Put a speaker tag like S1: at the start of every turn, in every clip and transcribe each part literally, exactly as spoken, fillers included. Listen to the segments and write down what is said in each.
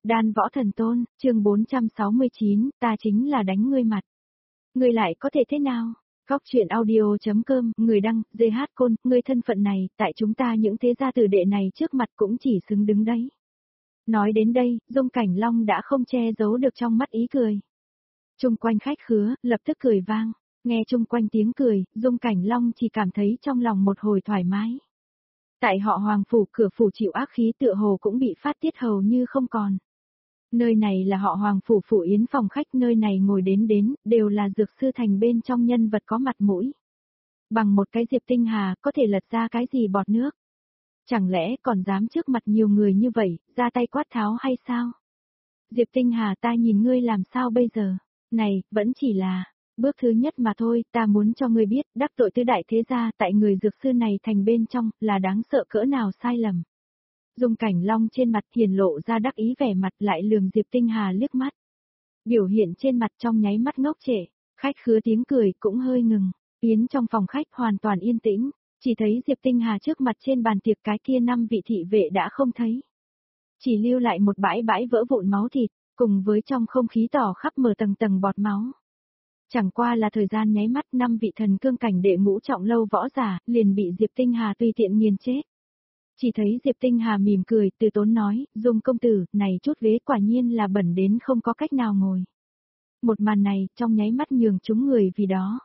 S1: Đan Võ Thần Tôn, chương bốn trăm sáu mươi chín, ta chính là đánh ngươi mặt. Ngươi lại có thể thế nào? Góc truyện audio.com, người đăng, giê hát Côn, ngươi thân phận này, tại chúng ta những thế gia tử đệ này trước mặt cũng chỉ xứng đứng đấy. Nói đến đây, Dung Cảnh Long đã không che giấu được trong mắt ý cười. Chung quanh khách khứa, lập tức cười vang, nghe chung quanh tiếng cười, Dung Cảnh Long chỉ cảm thấy trong lòng một hồi thoải mái. Tại họ Hoàng Phủ, cửa phủ chịu ác khí tựa hồ cũng bị phát tiết hầu như không còn. Nơi này là họ Hoàng Phủ Phủ Yến phòng khách, nơi này ngồi đến đến, đều là dược sư thành bên trong nhân vật có mặt mũi. Bằng một cái Diệp Tinh Hà, có thể lật ra cái gì bọt nước? Chẳng lẽ còn dám trước mặt nhiều người như vậy, ra tay quát tháo hay sao? Diệp Tinh Hà, ta nhìn ngươi làm sao bây giờ? Này, vẫn chỉ là bước thứ nhất mà thôi, ta muốn cho ngươi biết, đắc tội tứ đại thế gia tại người dược sư này thành bên trong, là đáng sợ cỡ nào sai lầm. Dung Cảnh Long trên mặt hiền lộ ra đắc ý vẻ mặt, lại lườm Diệp Tinh Hà liếc mắt. Biểu hiện trên mặt trong nháy mắt ngốc trệ, khách khứa tiếng cười cũng hơi ngừng, Yến trong phòng khách hoàn toàn yên tĩnh, chỉ thấy Diệp Tinh Hà trước mặt trên bàn tiệc cái kia năm vị thị vệ đã không thấy. Chỉ lưu lại một bãi bãi vỡ vụn máu thịt, cùng với trong không khí tỏ khắp mở tầng tầng bọt máu. Chẳng qua là thời gian nháy mắt, năm vị thần cương cảnh đệ ngũ trọng lâu võ giả, liền bị Diệp Tinh Hà tùy tiện nghiền chết. Chỉ thấy Diệp Tinh Hà mỉm cười, từ tốn nói, Dung công tử, này chút vế quả nhiên là bẩn đến không có cách nào ngồi. Một màn này, trong nháy mắt nhường chúng người vì đó.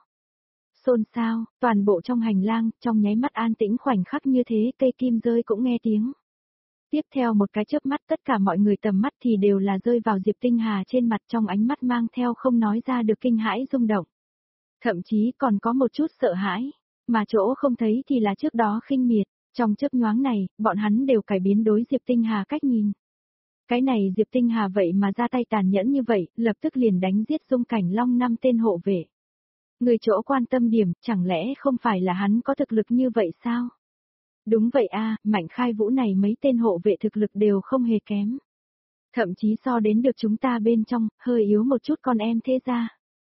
S1: Xôn xao, toàn bộ trong hành lang, trong nháy mắt an tĩnh khoảnh khắc như thế, cây kim rơi cũng nghe tiếng. Tiếp theo một cái chớp mắt, tất cả mọi người tầm mắt thì đều là rơi vào Diệp Tinh Hà trên mặt, trong ánh mắt mang theo không nói ra được kinh hãi rung động. Thậm chí còn có một chút sợ hãi, mà chỗ không thấy thì là trước đó khinh miệt. Trong chớp nhoáng này, bọn hắn đều cải biến đối Diệp Tinh Hà cách nhìn. Cái này Diệp Tinh Hà vậy mà ra tay tàn nhẫn như vậy, lập tức liền đánh giết Dung Cảnh Long năm tên hộ vệ. Người chỗ quan tâm điểm, chẳng lẽ không phải là hắn có thực lực như vậy sao? Đúng vậy a, Mạnh Khai Vũ này mấy tên hộ vệ thực lực đều không hề kém. Thậm chí so đến được chúng ta bên trong, hơi yếu một chút con em thế ra.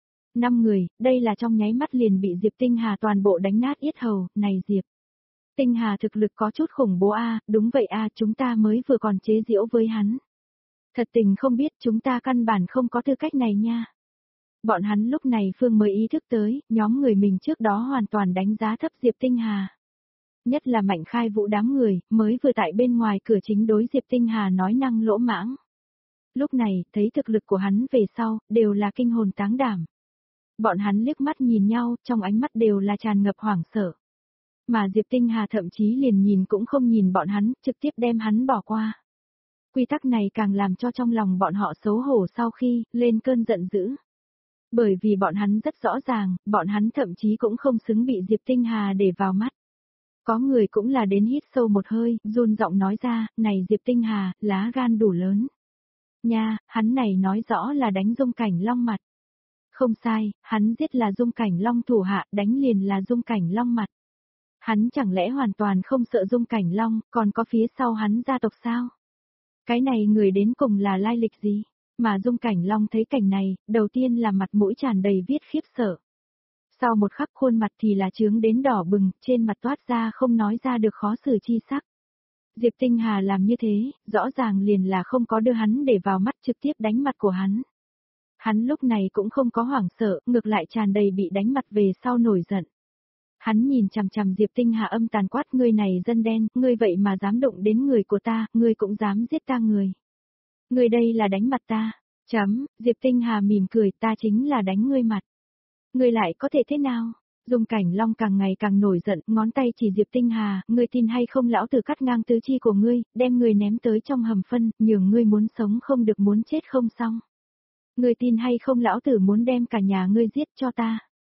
S1: Năm người, đây là trong nháy mắt liền bị Diệp Tinh Hà toàn bộ đánh nát yết hầu, này Diệp Tinh Hà thực lực có chút khủng bố a, à, đúng vậy a, à, chúng ta mới vừa còn chế giễu với hắn. Thật tình không biết chúng ta căn bản không có tư cách này nha. Bọn hắn lúc này Phương mới ý thức tới, nhóm người mình trước đó hoàn toàn đánh giá thấp Diệp Tinh Hà. Nhất là Mạnh Khai Vũ đám người, mới vừa tại bên ngoài cửa chính đối Diệp Tinh Hà nói năng lỗ mãng. Lúc này, thấy thực lực của hắn về sau, đều là kinh hồn táng đảm. Bọn hắn liếc mắt nhìn nhau, trong ánh mắt đều là tràn ngập hoảng sợ. Mà Diệp Tinh Hà thậm chí liền nhìn cũng không nhìn bọn hắn, trực tiếp đem hắn bỏ qua. Quy tắc này càng làm cho trong lòng bọn họ xấu hổ sau khi lên cơn giận dữ. Bởi vì bọn hắn rất rõ ràng, bọn hắn thậm chí cũng không xứng bị Diệp Tinh Hà để vào mắt. Có người cũng là đến hít sâu một hơi, run giọng nói ra, này Diệp Tinh Hà, lá gan đủ lớn. Nha, hắn này nói rõ là đánh Dung Cảnh Long mặt. Không sai, hắn giết là Dung Cảnh Long thủ hạ, đánh liền là Dung Cảnh Long mặt. Hắn chẳng lẽ hoàn toàn không sợ Dung Cảnh Long, còn có phía sau hắn gia tộc sao? Cái này người đến cùng là lai lịch gì? Mà Dung Cảnh Long thấy cảnh này, đầu tiên là mặt mũi tràn đầy viết khiếp sợ. Sau một khắc khuôn mặt thì là trướng đến đỏ bừng, trên mặt toát ra không nói ra được khó xử chi sắc. Diệp Tinh Hà làm như thế, rõ ràng liền là không có đưa hắn để vào mắt, trực tiếp đánh mặt của hắn. Hắn lúc này cũng không có hoảng sợ, ngược lại tràn đầy bị đánh mặt về sau nổi giận. Hắn nhìn chằm chằm Diệp Tinh Hà âm tàn quát, ngươi này dân đen, ngươi vậy mà dám động đến người của ta, ngươi cũng dám giết ta người. Ngươi đây là đánh mặt ta. Chấm, Diệp Tinh Hà mỉm cười, ta chính là đánh ngươi mặt. Ngươi lại có thể thế nào? Dung Cảnh Long càng ngày càng nổi giận, ngón tay chỉ Diệp Tinh Hà, ngươi tin hay không lão tử cắt ngang tứ chi của ngươi, đem ngươi ném tới trong hầm phân, nhường ngươi muốn sống không được muốn chết không xong. Ngươi tin hay không lão tử muốn đem cả nhà ngươi giết cho ta.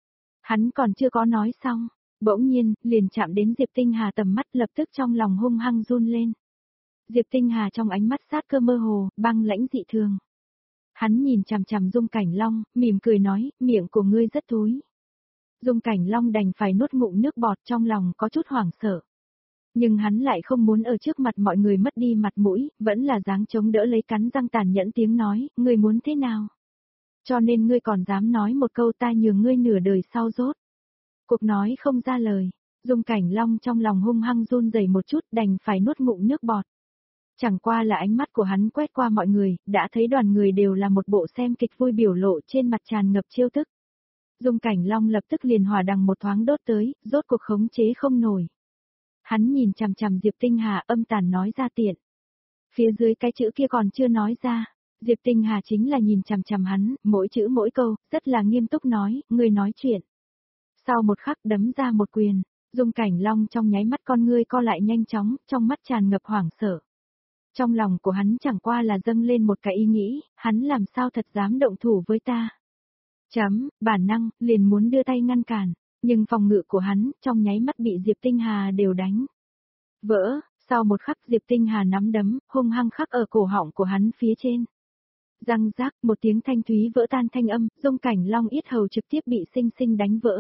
S1: Hắn còn chưa có nói xong, bỗng nhiên, liền chạm đến Diệp Tinh Hà tầm mắt, lập tức trong lòng hung hăng run lên. Diệp Tinh Hà trong ánh mắt sát cơ mơ hồ, băng lãnh dị thường. Hắn nhìn chằm chằm Dung Cảnh Long, mỉm cười nói, miệng của ngươi rất thối. Dung Cảnh Long đành phải nuốt ngụm nước bọt, trong lòng có chút hoảng sợ. Nhưng hắn lại không muốn ở trước mặt mọi người mất đi mặt mũi, vẫn là dáng chống đỡ lấy, cắn răng tàn nhẫn tiếng nói, ngươi muốn thế nào? Cho nên ngươi còn dám nói một câu, ta nhường ngươi nửa đời sau rốt. Cuộc nói không ra lời, Dung Cảnh Long trong lòng hung hăng run rẩy một chút, đành phải nuốt ngụm nước bọt. Chẳng qua là ánh mắt của hắn quét qua mọi người, đã thấy đoàn người đều là một bộ xem kịch vui biểu lộ trên mặt tràn ngập trêu tức. Dung Cảnh Long lập tức liền hỏa đằng một thoáng đốt tới, rốt cuộc khống chế không nổi. Hắn nhìn chằm chằm Diệp Tinh Hà âm tàn nói ra tiện. Phía dưới cái chữ kia còn chưa nói ra, Diệp Tinh Hà chính là nhìn chằm chằm hắn, mỗi chữ mỗi câu, rất là nghiêm túc nói, ngươi nói chuyện. Sau một khắc đấm ra một quyền, Dung Cảnh Long trong nháy mắt con ngươi co lại nhanh chóng, trong mắt tràn ngập hoảng sợ. Trong lòng của hắn chẳng qua là dâng lên một cái ý nghĩ, hắn làm sao thật dám động thủ với ta. Chấm, bản năng, liền muốn đưa tay ngăn cản, nhưng phòng ngự của hắn, trong nháy mắt bị Diệp Tinh Hà đều đánh. Vỡ, sau một khắc Diệp Tinh Hà nắm đấm, hung hăng khắc ở cổ họng của hắn phía trên. Răng rác, một tiếng thanh thúy vỡ tan thanh âm, Dung Cảnh Long yết hầu trực tiếp bị sinh sinh đánh vỡ.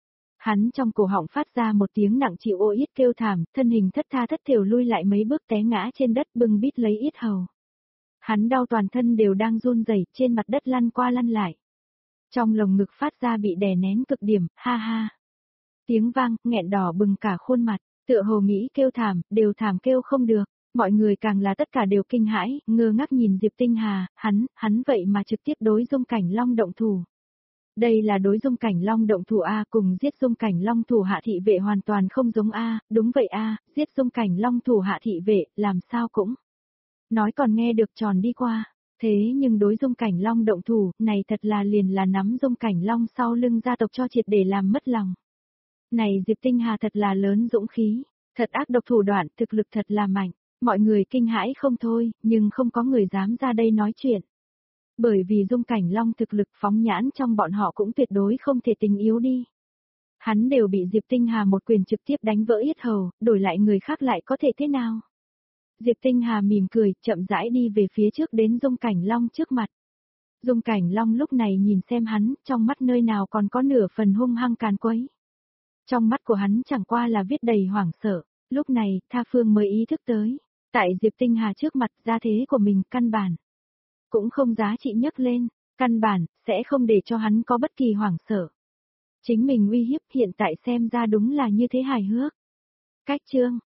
S1: Hắn trong cổ họng phát ra một tiếng nặng chịu ô yết kêu thảm, thân hình thất tha thất thểu lui lại mấy bước té ngã trên đất bưng bít lấy yết hầu. Hắn đau toàn thân đều đang run rẩy, trên mặt đất lăn qua lăn lại. Trong lồng ngực phát ra bị đè nén cực điểm, ha ha. Tiếng vang, nghẹn đỏ bừng cả khuôn mặt, tựa hồ nghĩ kêu thảm, đều thảm kêu không được. Mọi người càng là tất cả đều kinh hãi, ngơ ngác nhìn Diệp Tinh Hà, hắn, hắn vậy mà trực tiếp đối Dung Cảnh Long động thủ. Đây là đối Dung Cảnh Long động thủ A, cùng giết Dung Cảnh Long thủ hạ thị vệ hoàn toàn không giống A, đúng vậy A, giết Dung Cảnh Long thủ hạ thị vệ, làm sao cũng. Nói còn nghe được tròn đi qua, thế nhưng đối Dung Cảnh Long động thủ, này thật là liền là nắm Dung Cảnh Long sau lưng gia tộc cho triệt để làm mất lòng. Này Diệp Tinh Hà thật là lớn dũng khí, thật ác độc thủ đoạn, thực lực thật là mạnh, mọi người kinh hãi không thôi, nhưng không có người dám ra đây nói chuyện. Bởi vì Dung Cảnh Long thực lực phóng nhãn trong bọn họ cũng tuyệt đối không thể tình yếu đi. Hắn đều bị Diệp Tinh Hà một quyền trực tiếp đánh vỡ yết hầu, đổi lại người khác lại có thể thế nào? Diệp Tinh Hà mỉm cười, chậm rãi đi về phía trước đến Dung Cảnh Long trước mặt. Dung Cảnh Long lúc này nhìn xem hắn, trong mắt nơi nào còn có nửa phần hung hăng càn quấy. Trong mắt của hắn chẳng qua là viết đầy hoảng sợ, lúc này, Tha Phương mới ý thức tới. Tại Diệp Tinh Hà trước mặt gia thế của mình căn bản. Cũng không giá trị nhấc lên, căn bản, sẽ không để cho hắn có bất kỳ hoảng sợ. Chính mình uy hiếp hiện tại xem ra đúng là như thế hài hước. Cách chương